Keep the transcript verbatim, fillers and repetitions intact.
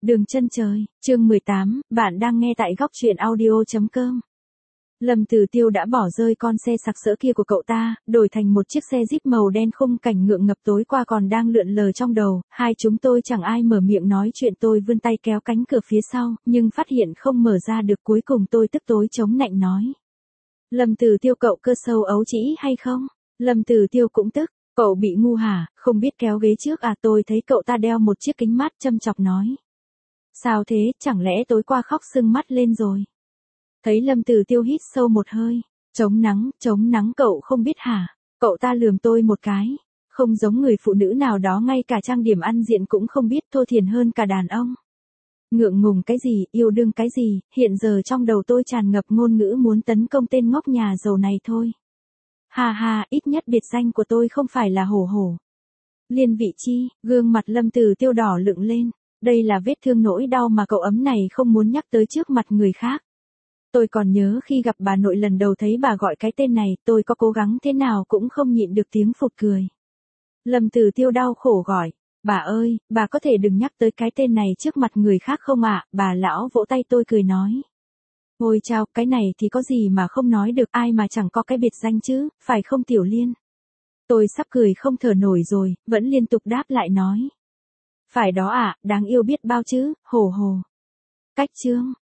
Đường chân trời, chương mười tám, bạn đang nghe tại góc truyện audio chấm com. Lâm Tử Tiêu đã bỏ rơi con xe sặc sỡ kia của cậu ta, đổi thành một chiếc xe Jeep màu đen khung cảnh ngượng ngập tối qua còn đang lượn lờ trong đầu, hai chúng tôi chẳng ai mở miệng nói chuyện, tôi vươn tay kéo cánh cửa phía sau, nhưng phát hiện không mở ra được, cuối cùng tôi tức tối chống nạnh nói. Lâm Tử Tiêu, cậu cơ sâu ấu trĩ hay không? Lâm Tử Tiêu cũng tức, cậu bị ngu hả, không biết kéo ghế trước à? Tôi thấy cậu ta đeo một chiếc kính mát châm chọc nói. Sao thế, chẳng lẽ tối qua khóc sưng mắt lên rồi? Thấy Lâm Tử Tiêu hít sâu một hơi, chống nắng, chống nắng cậu không biết hả? Cậu ta lườm tôi một cái, không giống người phụ nữ nào đó ngay cả trang điểm ăn diện cũng không biết, thô thiển hơn cả đàn ông. Ngượng ngùng cái gì, yêu đương cái gì, hiện giờ trong đầu tôi tràn ngập ngôn ngữ muốn tấn công tên ngốc nhà giàu này thôi. Ha ha, ít nhất biệt danh của tôi không phải là hổ hổ. Liên Vị Chi, gương mặt Lâm Tử Tiêu đỏ lựng lên. Đây là vết thương nỗi đau mà cậu ấm này không muốn nhắc tới trước mặt người khác. Tôi còn nhớ khi gặp bà nội lần đầu thấy bà gọi cái tên này, tôi có cố gắng thế nào cũng không nhịn được tiếng phụt cười. Lâm Tử Tiêu đau khổ gọi, bà ơi, bà có thể đừng nhắc tới cái tên này trước mặt người khác không ạ? Bà lão vỗ tay, tôi cười nói. Ôi chao, cái này thì có gì mà không nói được, ai mà chẳng có cái biệt danh chứ, phải không Tiểu Liên? Tôi sắp cười không thở nổi rồi, vẫn liên tục đáp lại nói. Phải đó ạ, à, đáng yêu biết bao chứ, hồ hồ. Cách chương,